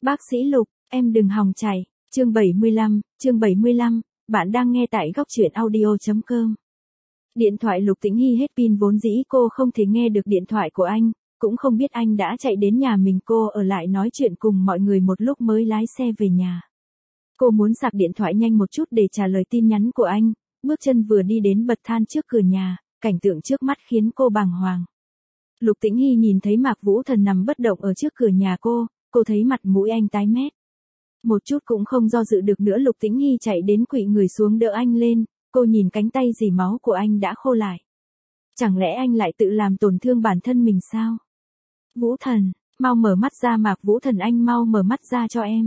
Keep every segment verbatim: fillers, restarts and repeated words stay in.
Bác sĩ Lục, em đừng hòng chạy. Chương bảy mươi lăm, chương bảy mươi lăm, bạn đang nghe tại góc truyện audio chấm com. Điện thoại Lục Tĩnh Hy hết pin, vốn dĩ cô không thể nghe được điện thoại của anh, cũng không biết anh đã chạy đến nhà mình. Cô ở lại nói chuyện cùng mọi người một lúc mới lái xe về nhà. Cô muốn sạc điện thoại nhanh một chút để trả lời tin nhắn của anh, bước chân vừa đi đến bậc thang trước cửa nhà, cảnh tượng trước mắt khiến cô bàng hoàng. Lục Tĩnh Hy nhìn thấy Mạc Vũ Thần nằm bất động ở trước cửa nhà cô, cô thấy mặt mũi anh tái mét. Một chút cũng không do dự được nữa, Lục Tĩnh Hy chạy đến khuỵu người xuống đỡ anh lên, cô nhìn cánh tay rỉ máu của anh đã khô lại. Chẳng lẽ anh lại tự làm tổn thương bản thân mình sao? Vũ Thần, mau mở mắt ra. Mạc Vũ Thần, anh mau mở mắt ra cho em.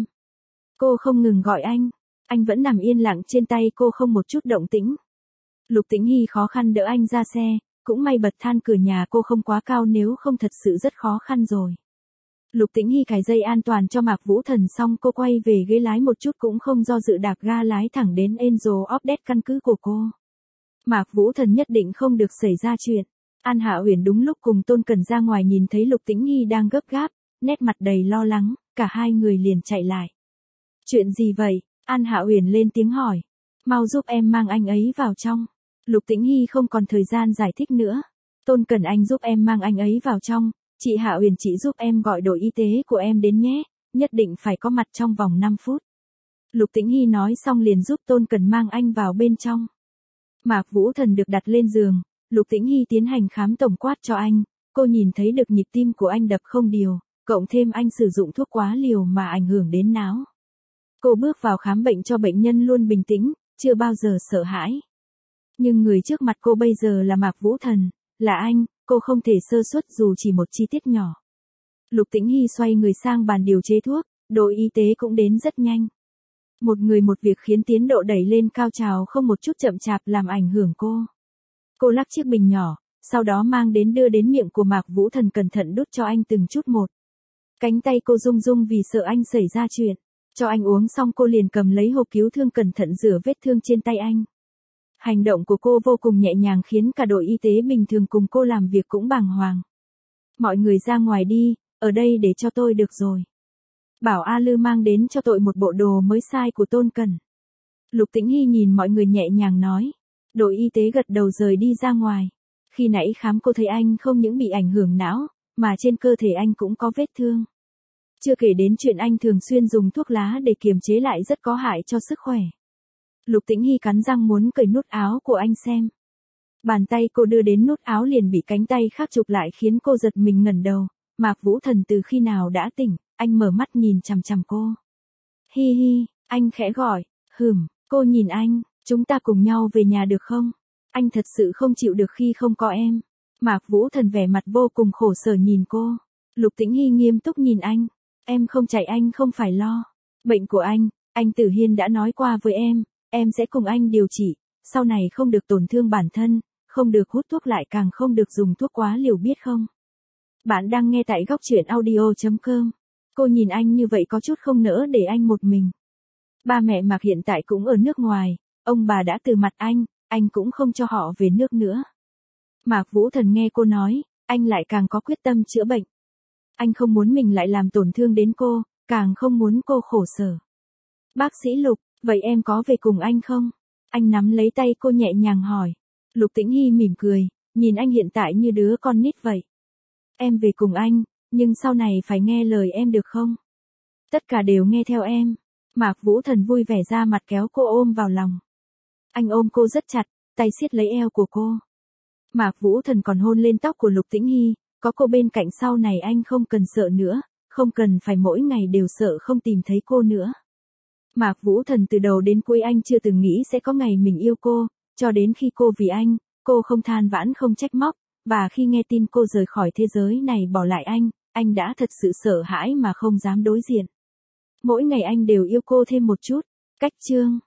Cô không ngừng gọi anh, anh vẫn nằm yên lặng trên tay cô không một chút động tĩnh. Lục Tĩnh Hy khó khăn đỡ anh ra xe, cũng may bậc thang cửa nhà cô không quá cao, nếu không thật sự rất khó khăn rồi. Lục Tĩnh Hy cài dây an toàn cho Mạc Vũ Thần xong, cô quay về ghế lái một chút cũng không do dự đạp ga lái thẳng đến Angel Update, căn cứ của cô. Mạc Vũ Thần nhất định không được xảy ra chuyện. An Hạ Uyển đúng lúc cùng Tôn Cẩn ra ngoài nhìn thấy Lục Tĩnh Hy đang gấp gáp, nét mặt đầy lo lắng, cả hai người liền chạy lại. Chuyện gì vậy? An Hạ Uyển lên tiếng hỏi. Mau giúp em mang anh ấy vào trong. Lục Tĩnh Hy không còn thời gian giải thích nữa. Tôn Cẩn, anh giúp em mang anh ấy vào trong. Chị Hạ Uyển, chị giúp em gọi đội y tế của em đến nhé, nhất định phải có mặt trong vòng năm phút. Lục Tĩnh Hy nói xong liền giúp Tôn Cẩn mang anh vào bên trong. Mạc Vũ Thần được đặt lên giường, Lục Tĩnh Hy tiến hành khám tổng quát cho anh, cô nhìn thấy được nhịp tim của anh đập không đều, cộng thêm anh sử dụng thuốc quá liều mà ảnh hưởng đến não. Cô bước vào khám bệnh cho bệnh nhân luôn bình tĩnh, chưa bao giờ sợ hãi. Nhưng người trước mặt cô bây giờ là Mạc Vũ Thần, là anh, cô không thể sơ suất dù chỉ một chi tiết nhỏ. Lục Tĩnh Hy xoay người sang bàn điều chế thuốc, đội y tế cũng đến rất nhanh. Một người một việc khiến tiến độ đẩy lên cao trào không một chút chậm chạp làm ảnh hưởng cô. Cô lắc chiếc bình nhỏ, sau đó mang đến đưa đến miệng của Mạc Vũ Thần, cẩn thận đút cho anh từng chút một. Cánh tay cô rung rung vì sợ anh xảy ra chuyện. Cho anh uống xong cô liền cầm lấy hộp cứu thương cẩn thận rửa vết thương trên tay anh. Hành động của cô vô cùng nhẹ nhàng khiến cả đội y tế bình thường cùng cô làm việc cũng bàng hoàng. Mọi người ra ngoài đi, ở đây để cho tôi được rồi. Bảo A Lư mang đến cho tôi một bộ đồ mới size của Tôn Cẩn. Lục Tĩnh Hy nhìn mọi người nhẹ nhàng nói. Đội y tế gật đầu rời đi ra ngoài. Khi nãy khám cô thấy anh không những bị ảnh hưởng não, mà trên cơ thể anh cũng có vết thương. Chưa kể đến chuyện anh thường xuyên dùng thuốc lá để kiềm chế lại rất có hại cho sức khỏe. Lục Tĩnh Hy cắn răng muốn cởi nút áo của anh xem. Bàn tay cô đưa đến nút áo liền bị cánh tay khác chụp lại khiến cô giật mình ngẩng đầu. Mạc Vũ Thần từ khi nào đã tỉnh, anh mở mắt nhìn chằm chằm cô. Hi hi, anh khẽ gọi, hừm, cô nhìn anh, chúng ta cùng nhau về nhà được không? Anh thật sự không chịu được khi không có em. Mạc Vũ Thần vẻ mặt vô cùng khổ sở nhìn cô. Lục Tĩnh Hy nghiêm túc nhìn anh. Em không chạy, anh không phải lo. Bệnh của anh, anh Tử Hiên đã nói qua với em, em sẽ cùng anh điều trị, sau này không được tổn thương bản thân, không được hút thuốc, lại càng không được dùng thuốc quá liều, biết không? Bạn đang nghe tại góc truyện audio chấm com. Cô nhìn anh như vậy có chút không nỡ để anh một mình. Ba mẹ Mạc hiện tại cũng ở nước ngoài, ông bà đã từ mặt anh, anh cũng không cho họ về nước nữa. Mạc Vũ Thần nghe cô nói, anh lại càng có quyết tâm chữa bệnh. Anh không muốn mình lại làm tổn thương đến cô, càng không muốn cô khổ sở. Bác sĩ Lục, vậy em có về cùng anh không? Anh nắm lấy tay cô nhẹ nhàng hỏi. Lục Tĩnh Hy mỉm cười, nhìn anh hiện tại như đứa con nít vậy. Em về cùng anh, nhưng sau này phải nghe lời em được không? Tất cả đều nghe theo em. Mạc Vũ Thần vui vẻ ra mặt kéo cô ôm vào lòng. Anh ôm cô rất chặt, tay siết lấy eo của cô. Mạc Vũ Thần còn hôn lên tóc của Lục Tĩnh Hy, có cô bên cạnh sau này anh không cần sợ nữa, không cần phải mỗi ngày đều sợ không tìm thấy cô nữa. Mạc Vũ Thần từ đầu đến cuối anh chưa từng nghĩ sẽ có ngày mình yêu cô, cho đến khi cô vì anh, cô không than vãn không trách móc, và khi nghe tin cô rời khỏi thế giới này bỏ lại anh, anh đã thật sự sợ hãi mà không dám đối diện. Mỗi ngày anh đều yêu cô thêm một chút. Cách chương